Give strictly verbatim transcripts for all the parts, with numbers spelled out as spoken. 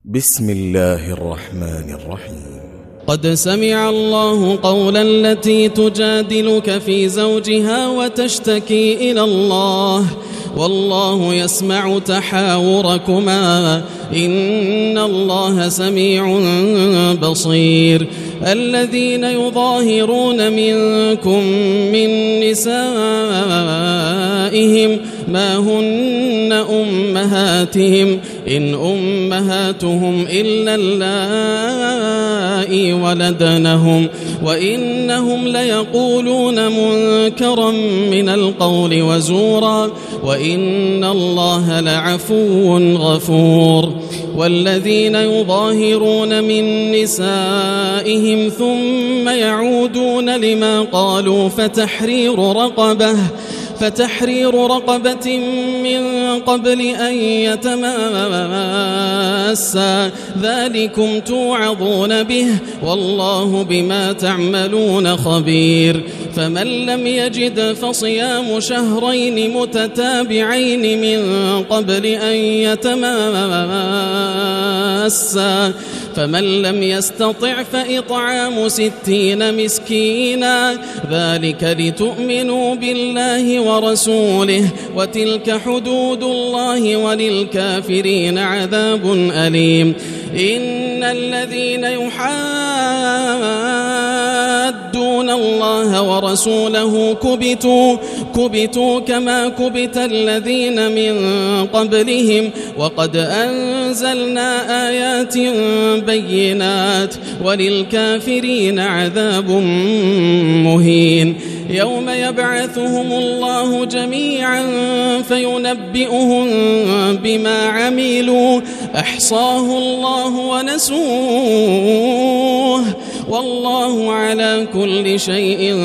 بسم الله الرحمن الرحيم. قد سمع الله قول التي تجادلك في زوجها وتشتكي إلى الله والله يسمع تحاوركما إن الله سميع بصير. الذين يظاهرون منكم من نسائهم ما هن أمهاتهم إن أمهاتهم إلا اللائي ولدنهم وإنهم ليقولون منكرا من القول وزورا وإن الله لعفو غفور. والذين يظاهرون من نسائهم ثم يعودون لما قالوا فتحرير رقبة فتحرير رقبة من قبل أن يتماسا ذلكم توعظون به والله بما تعملون خبير. فمن لم يجد فصيام شهرين متتابعين من قبل أن يتماسا فمن لم يستطع فإطعام ستين مسكينا ذلك لتؤمنوا بالله ورسوله وتلك حدود الله وللكافرين عذاب أليم. إن الذين يحادون الله ورسوله كبتوا كبتوا كما كبت الذين من قبلهم وقد أنزلنا آيات بينات وللكافرين عذاب مهين. يوم يبعثهم الله جميعا فينبئهم بما عملوا أحصاه الله ونسوه والله على كل شيء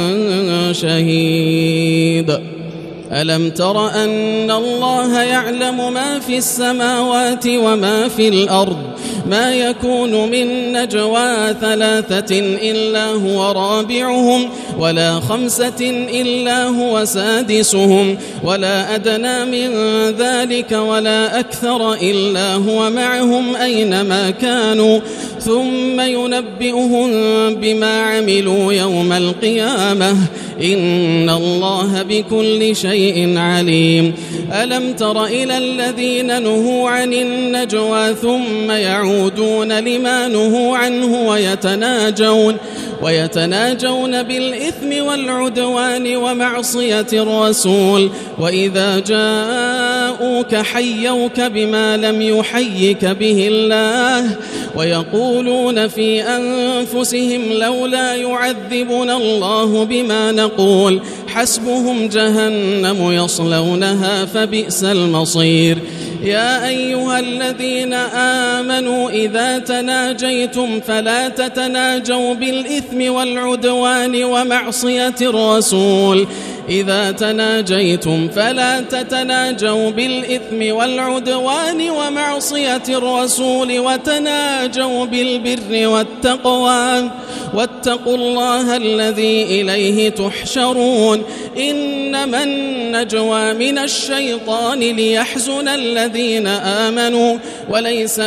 شهيد. ألم تر أن الله يعلم ما في السماوات وما في الأرض ما يكون من نجوى ثلاثة إلا هو رابعهم ولا خمسة إلا هو سادسهم ولا أدنى من ذلك ولا أكثر إلا هو معهم أينما كانوا ثم ينبئهم بما عملوا يوم القيامة إن الله بكل شيء عليم. ألم تر إلى الذين نهوا عن النجوى ثم يعودون لما نهوا عنه ويتناجون ويتناجون بالإثم والعدوان ومعصية الرسول وإذا جاءوك حيوك بما لم يحيك به الله ويقولون في أنفسهم لولا يعذبنا الله بما نقول حسبهم جهنم يصلونها فبئس المصير. يا أيها الذين آمنوا إذا تناجيتم فلا تتناجوا بالإثم والعدوان ومعصية الرسول إذا تناجيتم فلا تتناجوا بالإثم والعدوان ومعصية الرسول وتناجوا بالبر والتقوى واتقوا الله الذي إليه تحشرون. إنما النجوى من الشيطان ليحزن الذين آمنوا وليس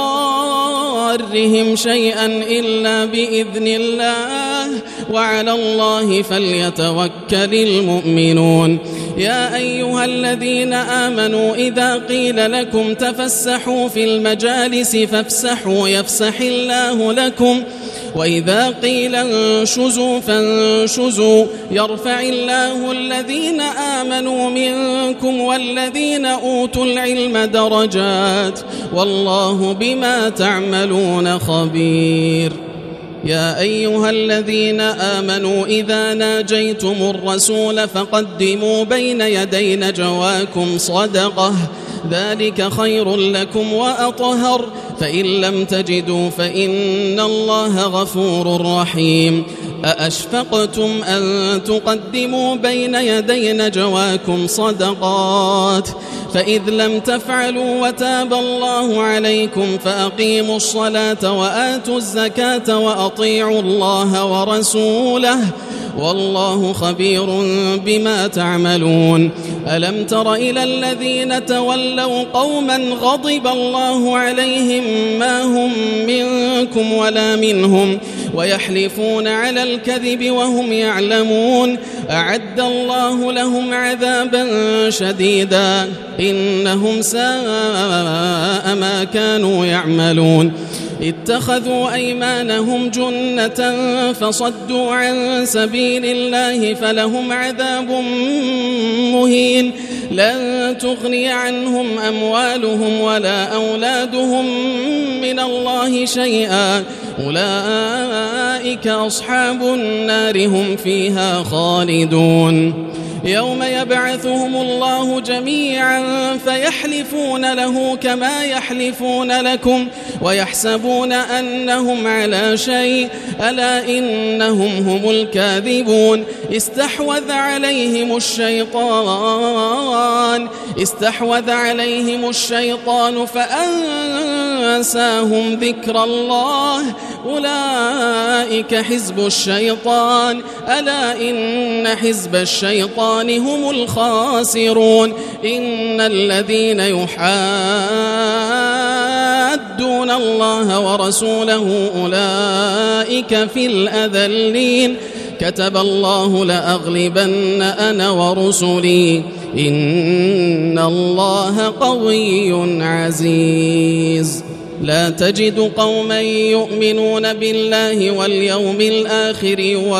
بضارهم شيئا إلا بإذن الله وعلى الله فليتوكل المؤمنون. يا أيها الذين آمنوا إذا قيل لكم تفسحوا في المجالس فافسحوا يفسح الله لكم وإذا قيل انشزوا فانشزوا يرفع الله الذين آمنوا منكم والذين أوتوا العلم درجات والله بما تعملون خبير. يا أيها الذين آمنوا إذا ناجيتم الرسول فقدموا بين يدي نجواكم صدقة ذلك خير لكم وأطهر فإن لم تجدوا فإن الله غفور رحيم. أأشفقتم أن تقدموا بين يدي نجواكم صدقات فإذ لم تفعلوا وتاب الله عليكم فأقيموا الصلاة وآتوا الزكاة وأطيعوا الله ورسوله والله خبير بما تعملون. ألم تر إلى الذين تولوا قوما غضب الله عليهم ما منكم ولا منهم ويحلفون على الكذب وهم يعلمون أعد الله لهم عذابا شديدا إنهم ساء ما كانوا يعملون اتخذوا أيمانهم جنة فصدوا عن سبيل الله فلهم عذاب مهين لن تغني عنهم أموالهم ولا أولادهم من الله شيئا أولئك أصحاب النار هم فيها خالدون يوم يبعثهم الله جميعا فيحلفون له كما يحلفون لكم ويحسبون أنهم على شيء ألا إنهم هم الكاذبون استحوذ عليهم الشيطان استحوذ عليهم الشيطان فأنساهم ذكر الله أولئك حزب الشيطان ألا إن حزب الشيطان هم الخاسرون إن الذين يحادون الله ورسوله أولئك في الأذلين كتب الله لأغلبن أنا ورسلي إن الله قوي عزيز لا تجد قوما يؤمنون بالله واليوم الآخر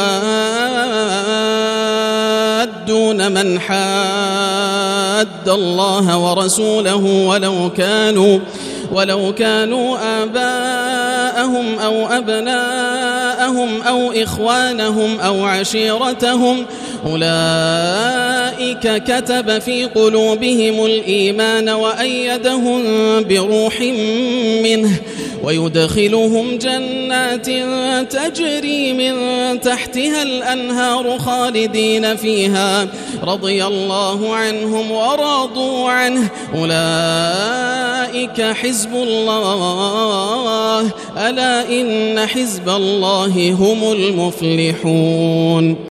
يوادون من حاد الله ورسوله ولو كانوا ولو كانوا آباءهم أو أبناءهم أو إخوانهم أو عشيرتهم أولئك كتب في قلوبهم الإيمان وأيدهم بروح منه ويدخلهم جنات تجري من تحتها الأنهار خالدين فيها رضي الله عنهم ورضوا عنه أولئك حزب الله ألا إن حزب الله هم المفلحون.